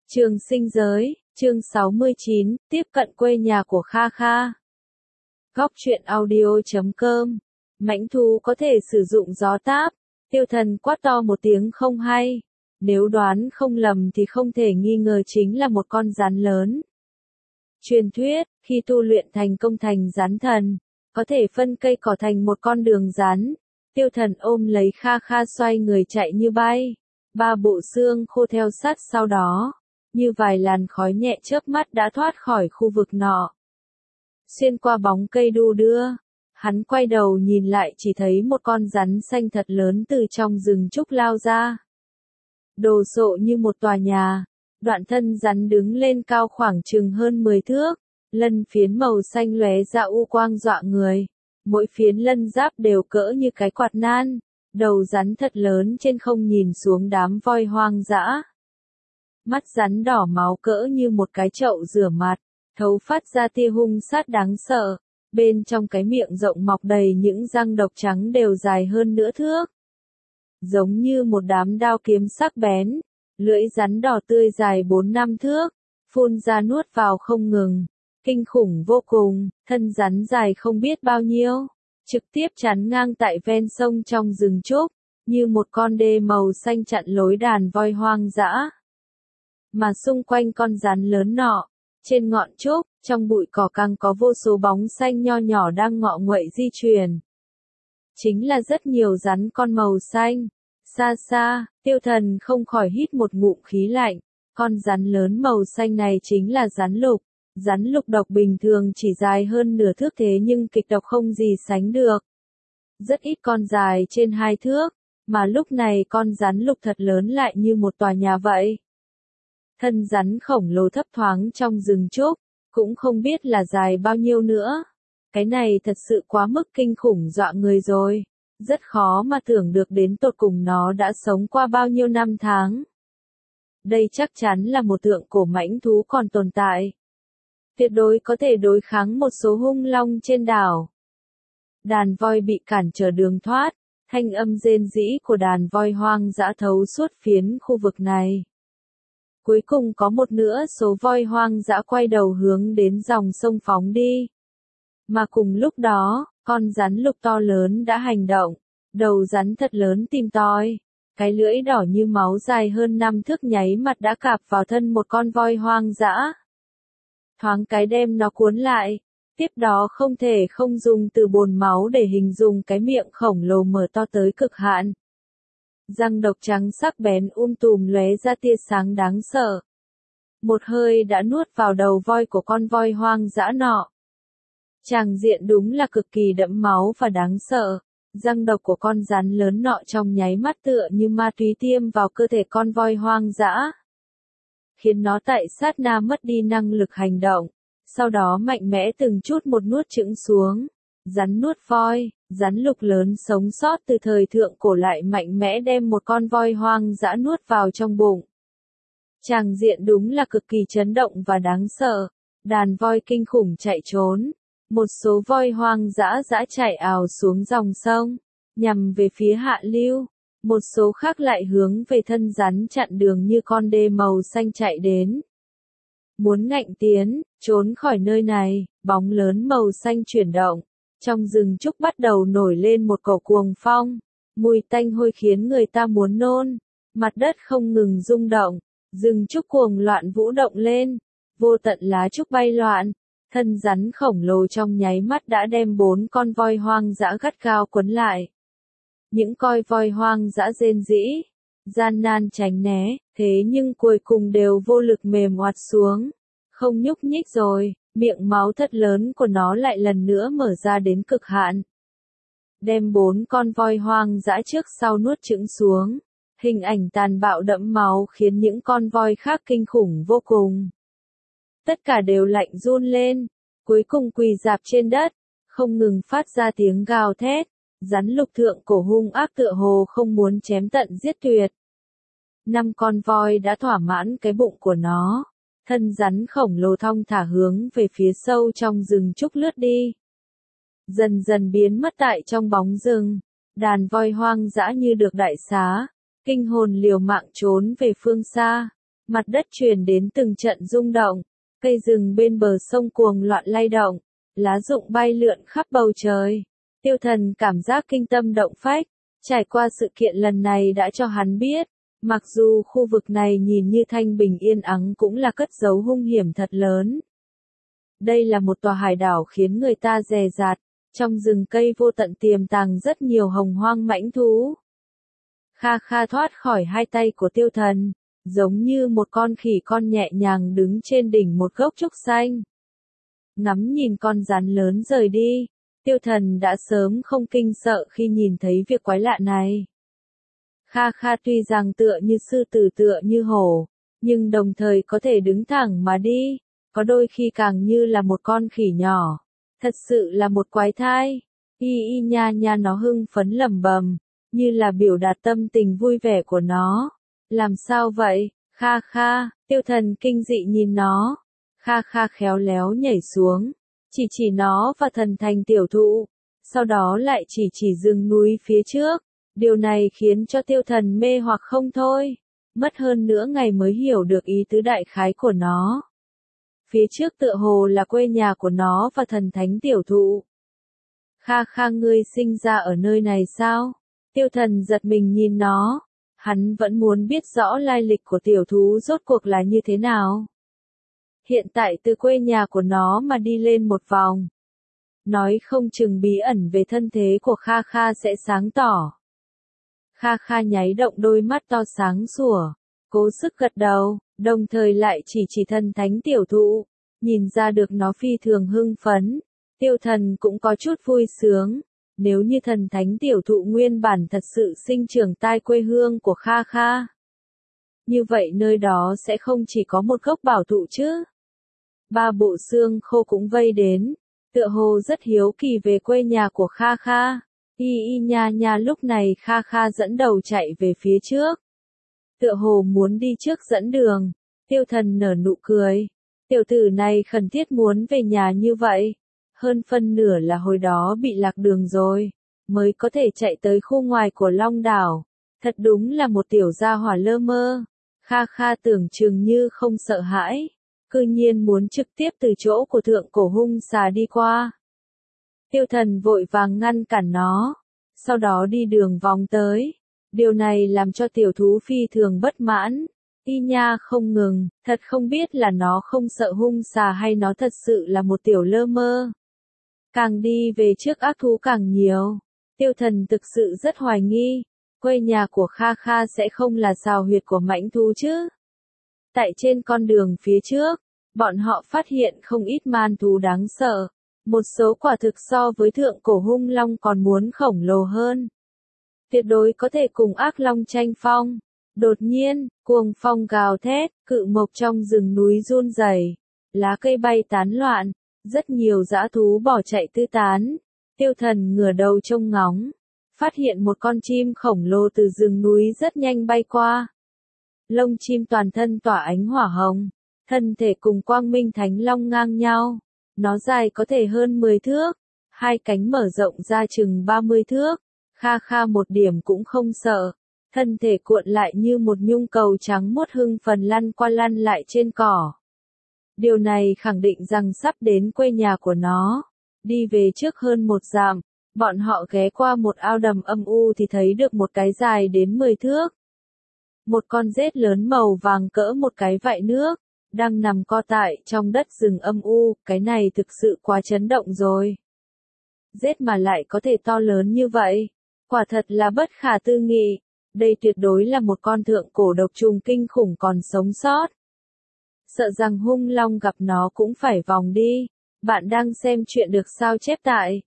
Trường sinh giới, chương 69, tiếp cận quê nhà của Kha Kha. Góc truyện audio.com. Mãnh thú có thể sử dụng gió táp. Tiêu Thần quát to một tiếng không hay. Nếu đoán không lầm thì không thể nghi ngờ chính là một con rắn lớn. Truyền thuyết, khi tu luyện thành công thành rắn thần, có thể phân cây cỏ thành một con đường rắn. Tiêu Thần ôm lấy Kha Kha xoay người chạy như bay. Ba bộ xương khô theo sát sau đó. Như vài làn khói nhẹ chớp mắt đã thoát khỏi khu vực nọ. Xuyên qua bóng cây đu đưa, hắn quay đầu nhìn lại chỉ thấy một con rắn xanh thật lớn từ trong rừng trúc lao ra. Đồ sộ như một tòa nhà, đoạn thân rắn đứng lên cao khoảng chừng hơn 10 thước, lân phiến màu xanh lóe ra u quang dọa người. Mỗi phiến lân giáp đều cỡ như cái quạt nan, đầu rắn thật lớn trên không nhìn xuống đám voi hoang dã. Mắt rắn đỏ máu cỡ như một cái chậu rửa mặt, thấu phát ra tia hung sát đáng sợ, bên trong cái miệng rộng mọc đầy những răng độc trắng đều dài hơn nửa thước. Giống như một đám đao kiếm sắc bén, lưỡi rắn đỏ tươi dài 4-5 thước, phun ra nuốt vào không ngừng, kinh khủng vô cùng, thân rắn dài không biết bao nhiêu, trực tiếp chắn ngang tại ven sông trong rừng trúc, như một con đê màu xanh chặn lối đàn voi hoang dã. Mà xung quanh con rắn lớn nọ, trên ngọn trúc, trong bụi cỏ càng có vô số bóng xanh nho nhỏ đang ngọ nguậy di chuyển. Chính là rất nhiều rắn con màu xanh. Xa xa, Tiêu Thần không khỏi hít một ngụm khí lạnh. Con rắn lớn màu xanh này chính là rắn lục. Rắn lục độc bình thường chỉ dài hơn nửa thước thế nhưng kịch độc không gì sánh được. Rất ít con dài trên 2 thước, mà lúc này con rắn lục thật lớn lại như một tòa nhà vậy. Thân rắn khổng lồ thấp thoáng trong rừng trúc, cũng không biết là dài bao nhiêu nữa. Cái này thật sự quá mức kinh khủng dọa người rồi. Rất khó mà tưởng được đến tột cùng nó đã sống qua bao nhiêu năm tháng. Đây chắc chắn là một tượng cổ mãnh thú còn tồn tại. Tuyệt đối có thể đối kháng một số hung long trên đảo. Đàn voi bị cản trở đường thoát, thanh âm rên rỉ của đàn voi hoang dã thấu suốt phiến khu vực này. Cuối cùng có một nửa số voi hoang dã quay đầu hướng đến dòng sông phóng đi. Mà cùng lúc đó, con rắn lục to lớn đã hành động. Đầu rắn thật lớn tìm tòi. Cái lưỡi đỏ như máu dài hơn 5 thước nháy mặt đã cạp vào thân một con voi hoang dã. Thoáng cái đem nó cuốn lại. Tiếp đó không thể không dùng từ bồn máu để hình dung cái miệng khổng lồ mở to tới cực hạn. Răng độc trắng sắc bén tùm lóe ra tia sáng đáng sợ. Một hơi đã nuốt vào đầu voi của con voi hoang dã nọ. Tràng diện đúng là cực kỳ đẫm máu và đáng sợ. Răng độc của con rắn lớn nọ trong nháy mắt tựa như ma túy tiêm vào cơ thể con voi hoang dã. Khiến nó tại sát na mất đi năng lực hành động. Sau đó mạnh mẽ từng chút một nuốt chửng xuống. Rắn nuốt voi, rắn lục lớn sống sót từ thời thượng cổ lại mạnh mẽ đem một con voi hoang dã nuốt vào trong bụng. Tràng diện đúng là cực kỳ chấn động và đáng sợ. Đàn voi kinh khủng chạy trốn. Một số voi hoang dã chạy ào xuống dòng sông, nhằm về phía hạ lưu. Một số khác lại hướng về thân rắn chặn đường như con đê màu xanh chạy đến. Muốn ngạnh tiến, trốn khỏi nơi này, bóng lớn màu xanh chuyển động. Trong rừng trúc bắt đầu nổi lên một cổ cuồng phong. Mùi tanh hôi khiến người ta muốn nôn. Mặt đất không ngừng rung động. Rừng trúc cuồng loạn vũ động lên. Vô tận lá trúc bay loạn. Thân rắn khổng lồ trong nháy mắt đã đem 4 con voi hoang dã gắt gao quấn lại. Những con voi hoang dã rên rỉ, gian nan tránh né, thế nhưng cuối cùng đều vô lực mềm oặt xuống. Không nhúc nhích rồi, miệng máu thật lớn của nó lại lần nữa mở ra đến cực hạn. Đem 4 con voi hoang dã trước sau nuốt chửng xuống. Hình ảnh tàn bạo đẫm máu khiến những con voi khác kinh khủng vô cùng. Tất cả đều lạnh run lên, cuối cùng quỳ rạp trên đất, không ngừng phát ra tiếng gào thét. Rắn lục thượng cổ hung ác tựa hồ không muốn chém tận giết tuyệt. 5 con voi đã thỏa mãn cái bụng của nó. Thân rắn khổng lồ thong thả hướng về phía sâu trong rừng trúc lướt đi. Dần dần biến mất tại trong bóng rừng. Đàn voi hoang dã như được đại xá. Kinh hồn liều mạng trốn về phương xa. Mặt đất truyền đến từng trận rung động, cây rừng bên bờ sông cuồng loạn lay động, lá rụng bay lượn khắp bầu trời. Tiêu Thần cảm giác kinh tâm động phách, trải qua sự kiện lần này đã cho hắn biết, mặc dù khu vực này nhìn như thanh bình yên ắng cũng là cất giấu hung hiểm thật lớn. Đây là một tòa hải đảo khiến người ta dè dặt, trong rừng cây vô tận tiềm tàng rất nhiều hồng hoang mãnh thú. Kha Kha thoát khỏi hai tay của Tiêu Thần, giống như một con khỉ con nhẹ nhàng đứng trên đỉnh một gốc trúc xanh. Ngắm nhìn con rắn lớn rời đi, Tiêu Thần đã sớm không kinh sợ khi nhìn thấy việc quái lạ này. Kha Kha tuy rằng tựa như sư tử tựa như hổ, nhưng đồng thời có thể đứng thẳng mà đi, có đôi khi càng như là một con khỉ nhỏ. Thật sự là một quái thai. Y y nha nha nó hưng phấn lẩm bẩm, như là biểu đạt tâm tình vui vẻ của nó. Làm sao vậy? Kha Kha, Tiêu Thần kinh dị nhìn nó. Kha Kha khéo léo nhảy xuống, chỉ nó và thần thành tiểu thụ, sau đó lại chỉ rừng núi phía trước. Điều này khiến cho Tiêu Thần mê hoặc không thôi, mất hơn nửa ngày mới hiểu được ý tứ đại khái của nó. Phía trước tựa hồ là quê nhà của nó và thần thánh tiểu thụ. Kha Kha, ngươi sinh ra ở nơi này sao? Tiêu Thần giật mình nhìn nó, hắn vẫn muốn biết rõ lai lịch của tiểu thú rốt cuộc là như thế nào. Hiện tại từ quê nhà của nó mà đi lên một vòng, nói không chừng bí ẩn về thân thế của Kha Kha sẽ sáng tỏ. Kha Kha nháy động đôi mắt to sáng sủa, cố sức gật đầu, đồng thời lại chỉ thần thánh tiểu thụ, nhìn ra được nó phi thường hưng phấn. Tiêu Thần cũng có chút vui sướng, nếu như thần thánh tiểu thụ nguyên bản thật sự sinh trưởng tại quê hương của Kha Kha. Như vậy nơi đó sẽ không chỉ có một gốc bảo thụ chứ. Ba bộ xương khô cũng vây đến, tựa hồ rất hiếu kỳ về quê nhà của Kha Kha. Y y nha nha lúc này Kha Kha dẫn đầu chạy về phía trước. Tựa hồ muốn đi trước dẫn đường. Tiêu Thần nở nụ cười. Tiểu tử này khẩn thiết muốn về nhà như vậy. Hơn phân nửa là hồi đó bị lạc đường rồi, mới có thể chạy tới khu ngoài của Long đảo. Thật đúng là một tiểu gia hỏa lơ mơ. Kha Kha tưởng chừng như không sợ hãi, cư nhiên muốn trực tiếp từ chỗ của thượng cổ hung xà đi qua. Tiêu Thần vội vàng ngăn cản nó, sau đó đi đường vòng tới. Điều này làm cho tiểu thú phi thường bất mãn. Y nha không ngừng, thật không biết là nó không sợ hung xà hay nó thật sự là một tiểu lơ mơ. Càng đi về trước ác thú càng nhiều. Tiêu Thần thực sự rất hoài nghi, quê nhà của Kha Kha sẽ không là sào huyệt của mãnh thú chứ. Tại trên con đường phía trước, bọn họ phát hiện không ít man thú đáng sợ. Một số quả thực so với thượng cổ hung long còn muốn khổng lồ hơn. Tuyệt đối có thể cùng ác long tranh phong. Đột nhiên, cuồng phong gào thét, cự mộc trong rừng núi run rẩy, lá cây bay tán loạn, rất nhiều dã thú bỏ chạy tứ tán. Tiêu Thần ngửa đầu trông ngóng, phát hiện một con chim khổng lồ từ rừng núi rất nhanh bay qua. Lông chim toàn thân tỏa ánh hỏa hồng, thân thể cùng quang minh thánh long ngang nhau. Nó dài có thể hơn 10 thước, hai cánh mở rộng ra chừng 30 thước. Kha Kha một điểm cũng không sợ, thân thể cuộn lại như một nhung cầu trắng muốt hưng phấn lăn qua lăn lại trên cỏ. Điều này khẳng định rằng sắp đến quê nhà của nó. Đi về trước hơn một dặm, bọn họ ghé qua một ao đầm âm u thì thấy được một cái dài đến 10 thước. Một con rết lớn màu vàng cỡ một cái vại nước, đang nằm co tại trong đất rừng âm u, cái này thực sự quá chấn động rồi. Rết mà lại có thể to lớn như vậy, quả thật là bất khả tư nghị. Đây tuyệt đối là một con thượng cổ độc trùng kinh khủng còn sống sót. Sợ rằng hung long gặp nó cũng phải vòng đi. Bạn đang xem chuyện được sao chép tại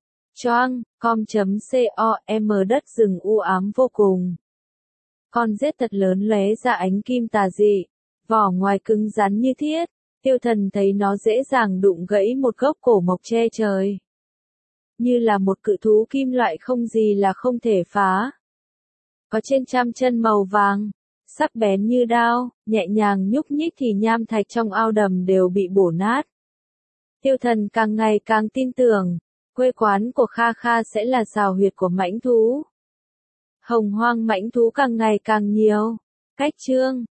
choang.com.com đất rừng u ám vô cùng. Con rết thật lớn lóe ra ánh kim tà dị, vỏ ngoài cứng rắn như thiết. Tiêu Thần thấy nó dễ dàng đụng gãy một gốc cổ mộc che trời. Như là một cự thú kim loại không gì là không thể phá. Có trên trăm chân màu vàng, sắc bén như đao, nhẹ nhàng nhúc nhích thì nham thạch trong ao đầm đều bị bổ nát. Tiêu Thần càng ngày càng tin tưởng, quê quán của Kha Kha sẽ là sào huyệt của mãnh thú. Hồng hoang mãnh thú càng ngày càng nhiều. Cách chương